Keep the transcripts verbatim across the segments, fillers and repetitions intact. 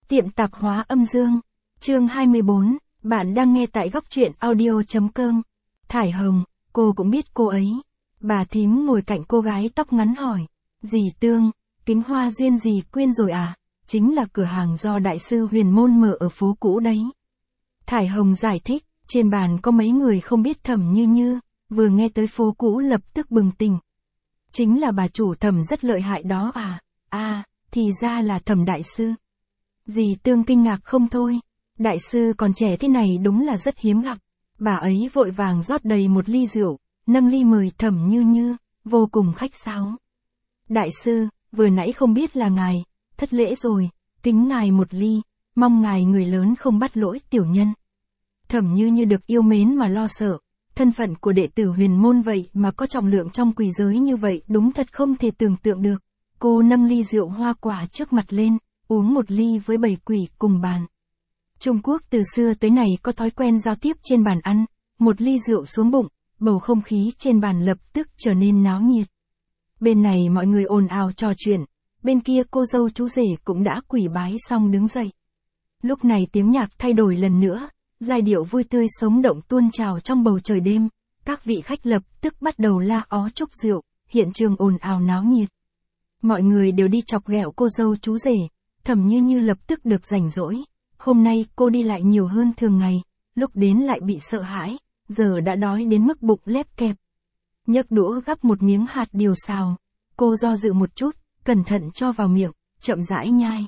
Tiệm tạp hóa âm dương. Chương hai mươi bốn, bạn đang nghe tại góc truyện audio.com. Thải Hồng, cô cũng biết cô ấy. Bà thím ngồi cạnh cô gái tóc ngắn hỏi. Dì Tương, kính hoa duyên dì quên rồi à? Chính là cửa hàng do đại sư Huyền Môn mở ở phố cũ đấy. Thải Hồng giải thích, trên bàn có mấy người không biết Thẩm Như Như, vừa nghe tới phố cũ lập tức bừng tỉnh. Chính là bà chủ Thẩm rất lợi hại đó à? À, thì ra là Thẩm đại sư. Dì Tương kinh ngạc không thôi, đại sư còn trẻ thế này đúng là rất hiếm gặp. Bà ấy vội vàng rót đầy một ly rượu, nâng ly mời Thẩm Như Như, vô cùng khách sáo. Đại sư, vừa nãy không biết là ngài, thất lễ rồi, kính ngài một ly, mong ngài người lớn không bắt lỗi tiểu nhân. Thẩm Như Như được yêu mến mà lo sợ, thân phận của đệ tử Huyền Môn vậy mà có trọng lượng trong quỷ giới như vậy đúng thật không thể tưởng tượng được. Cô nâng ly rượu hoa quả trước mặt lên, uống một ly với bảy quỷ cùng bàn. Trung Quốc từ xưa tới nay có thói quen giao tiếp trên bàn ăn, một ly rượu xuống bụng, bầu không khí trên bàn lập tức trở nên náo nhiệt. Bên này mọi người ồn ào trò chuyện, bên kia cô dâu chú rể cũng đã quỳ bái xong đứng dậy. Lúc này tiếng nhạc thay đổi lần nữa, giai điệu vui tươi sống động tuôn trào trong bầu trời đêm, các vị khách lập tức bắt đầu la ó chúc rượu, hiện trường ồn ào náo nhiệt. Mọi người đều đi chọc ghẹo cô dâu chú rể, Thẩm Như Như lập tức được rảnh rỗi. Hôm nay cô đi lại nhiều hơn thường ngày, lúc đến lại bị sợ hãi, giờ đã đói đến mức bụng lép kẹp. Nhấc đũa gắp một miếng hạt điều xào, cô do dự một chút, cẩn thận cho vào miệng, chậm rãi nhai.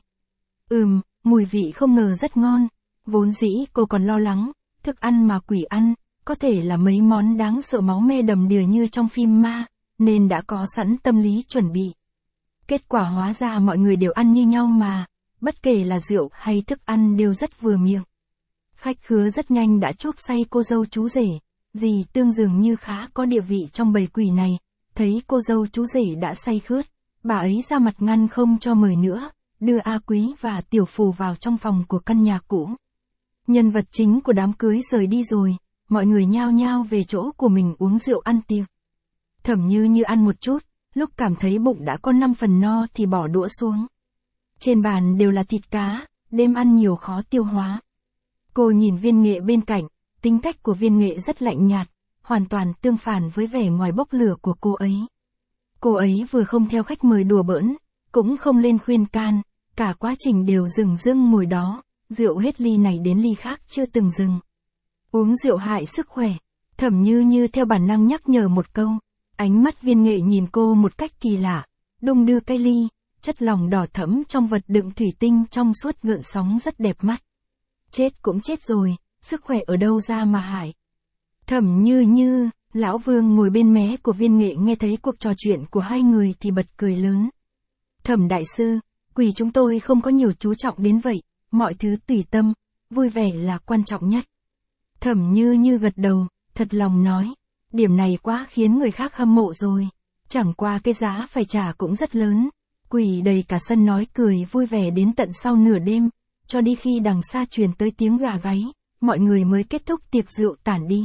Ừm, mùi vị không ngờ rất ngon, vốn dĩ cô còn lo lắng, thức ăn mà quỷ ăn, có thể là mấy món đáng sợ máu me đầm đìa như trong phim ma, nên đã có sẵn tâm lý chuẩn bị. Kết quả hóa ra mọi người đều ăn như nhau mà, bất kể là rượu hay thức ăn đều rất vừa miệng. Khách khứa rất nhanh đã chuốc say cô dâu chú rể, dì Tương dường như khá có địa vị trong bầy quỷ này, thấy cô dâu chú rể đã say khướt, bà ấy ra mặt ngăn không cho mời nữa, đưa A Quý và Tiểu Phù vào trong phòng của căn nhà cũ. Nhân vật chính của đám cưới rời đi rồi, mọi người nhao nhao về chỗ của mình uống rượu ăn tiệc. Thẩm Như Như ăn một chút, lúc cảm thấy bụng đã có năm phần no thì bỏ đũa xuống. Trên bàn đều là thịt cá, đêm ăn nhiều khó tiêu hóa. Cô nhìn Viên Nghệ bên cạnh, tính cách của Viên Nghệ rất lạnh nhạt, hoàn toàn tương phản với vẻ ngoài bốc lửa của cô ấy. Cô ấy vừa không theo khách mời đùa bỡn, cũng không lên khuyên can, cả quá trình đều dừng dưng ngồi đó, rượu hết ly này đến ly khác chưa từng dừng. Uống rượu hại sức khỏe, Thẩm Như Như theo bản năng nhắc nhở một câu, ánh mắt Viên Nghệ nhìn cô một cách kỳ lạ, đung đưa cái ly, chất lỏng đỏ thẫm trong vật đựng thủy tinh trong suốt gợn sóng rất đẹp mắt. Chết cũng chết rồi, sức khỏe ở đâu ra mà hại. Thẩm Như Như, lão Vương ngồi bên mé của Viên Nghệ nghe thấy cuộc trò chuyện của hai người thì bật cười lớn. Thẩm đại sư, quỷ chúng tôi không có nhiều chú trọng đến vậy, mọi thứ tùy tâm, vui vẻ là quan trọng nhất. Thẩm Như Như gật đầu, thật lòng nói, điểm này quá khiến người khác hâm mộ rồi, chẳng qua cái giá phải trả cũng rất lớn. Quỷ đầy cả sân nói cười vui vẻ đến tận sau nửa đêm, cho đi khi đằng xa truyền tới tiếng gà gáy, mọi người mới kết thúc tiệc rượu tản đi.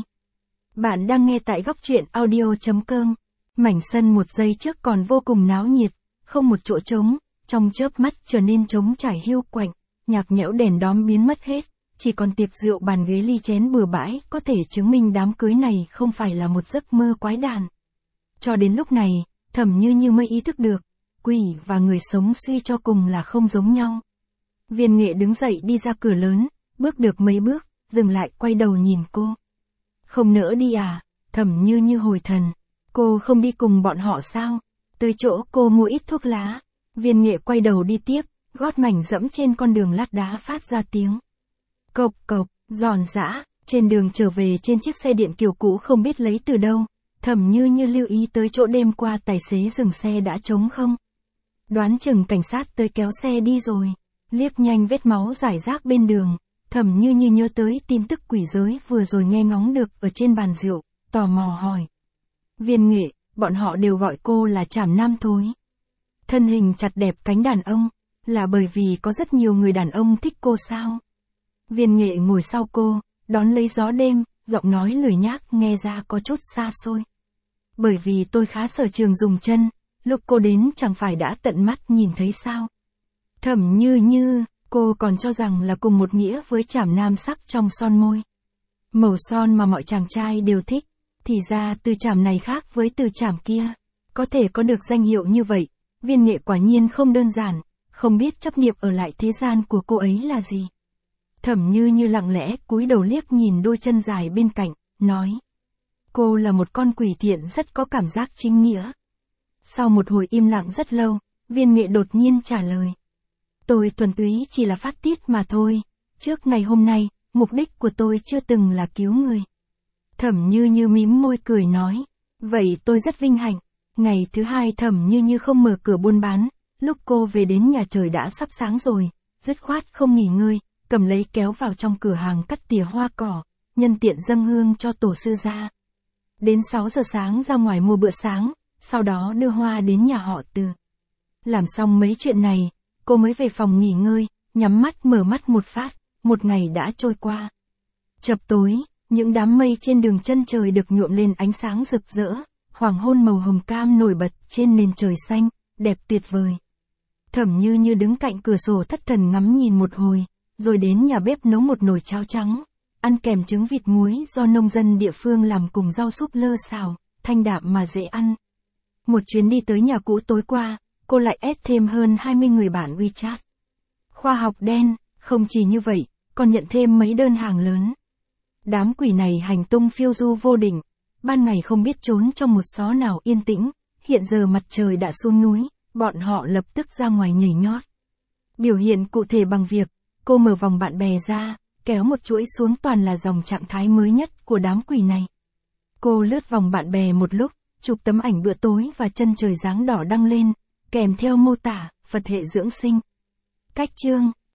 Bạn đang nghe tại góc truyện audio.com. Mảnh sân một giây trước còn vô cùng náo nhiệt, không một chỗ trống, trong chớp mắt trở nên trống trải hiu quạnh, nhạc nhẽo đèn đóm biến mất hết, chỉ còn tiệc rượu bàn ghế ly chén bừa bãi có thể chứng minh đám cưới này không phải là một giấc mơ quái đản. Cho đến lúc này, Thẩm Như Như mới ý thức được, quỷ và người sống suy cho cùng là không giống nhau. Viên Nghệ đứng dậy đi ra cửa lớn, bước được mấy bước, dừng lại quay đầu nhìn cô. Không nỡ đi à? Thẩm Như Như hồi thần. Cô không đi cùng bọn họ sao? Tới chỗ cô mua ít thuốc lá. Viên Nghệ quay đầu đi tiếp, gót mảnh dẫm trên con đường lát đá phát ra tiếng cộc cộc, giòn giã. Trên đường trở về trên chiếc xe điện kiểu cũ không biết lấy từ đâu, Thẩm Như Như lưu ý tới chỗ đêm qua tài xế dừng xe đã trống không. Đoán chừng cảnh sát tới kéo xe đi rồi. Liếc nhanh vết máu rải rác bên đường, Thẩm Như Như nhớ tới tin tức quỷ giới vừa rồi nghe ngóng được ở trên bàn rượu, tò mò hỏi. Viên Nghệ, bọn họ đều gọi cô là Trảm Nam Thối. Thân hình chặt đẹp cánh đàn ông, là bởi vì có rất nhiều người đàn ông thích cô sao? Viên Nghệ ngồi sau cô, đón lấy gió đêm, giọng nói lười nhác nghe ra có chút xa xôi. Bởi vì tôi khá sở trường dùng chân, lúc cô đến chẳng phải đã tận mắt nhìn thấy sao? Thẩm Như Như, cô Cô còn cho rằng là cùng một nghĩa với chảm nam sắc trong son môi. Màu son mà mọi chàng trai đều thích, thì ra từ chảm này khác với từ chảm kia. Có thể có được danh hiệu như vậy, Viên Nghệ quả nhiên không đơn giản, không biết chấp niệm ở lại thế gian của cô ấy là gì. Thẩm Như Như lặng lẽ cúi đầu liếc nhìn đôi chân dài bên cạnh, nói. Cô là một con quỷ thiện rất có cảm giác chính nghĩa. Sau một hồi im lặng rất lâu, Viên Nghệ đột nhiên trả lời. Tôi thuần túy chỉ là phát tiết mà thôi, trước ngày hôm nay, mục đích của tôi chưa từng là cứu người. Thẩm Như Như mím môi cười nói, vậy tôi rất vinh hạnh. Ngày thứ hai Thẩm Như Như không mở cửa buôn bán, lúc cô về đến nhà trời đã sắp sáng rồi, dứt khoát không nghỉ ngơi, cầm lấy kéo vào trong cửa hàng cắt tỉa hoa cỏ, nhân tiện dâng hương cho tổ sư gia. Đến sáu giờ sáng ra ngoài mua bữa sáng, sau đó đưa hoa đến nhà họ Từ. Làm xong mấy chuyện này, cô mới về phòng nghỉ ngơi, nhắm mắt mở mắt một phát, một ngày đã trôi qua. Chập tối, những đám mây trên đường chân trời được nhuộm lên ánh sáng rực rỡ, hoàng hôn màu hồng cam nổi bật trên nền trời xanh, đẹp tuyệt vời. Thẩm Như Như đứng cạnh cửa sổ thất thần ngắm nhìn một hồi, rồi đến nhà bếp nấu một nồi cháo trắng, ăn kèm trứng vịt muối do nông dân địa phương làm cùng rau súp lơ xào, thanh đạm mà dễ ăn. Một chuyến đi tới nhà cũ tối qua, cô lại ép thêm hơn hai mươi người bạn WeChat. Khoa học đen, không chỉ như vậy, còn nhận thêm mấy đơn hàng lớn. Đám quỷ này hành tung phiêu du vô định, ban ngày không biết trốn trong một xó nào yên tĩnh, hiện giờ mặt trời đã xuống núi, bọn họ lập tức ra ngoài nhảy nhót. Biểu hiện cụ thể bằng việc, cô mở vòng bạn bè ra, kéo một chuỗi xuống toàn là dòng trạng thái mới nhất của đám quỷ này. Cô lướt vòng bạn bè một lúc, chụp tấm ảnh bữa tối và chân trời dáng đỏ đăng lên, kèm theo mô tả, Phật hệ dưỡng sinh. Cách chương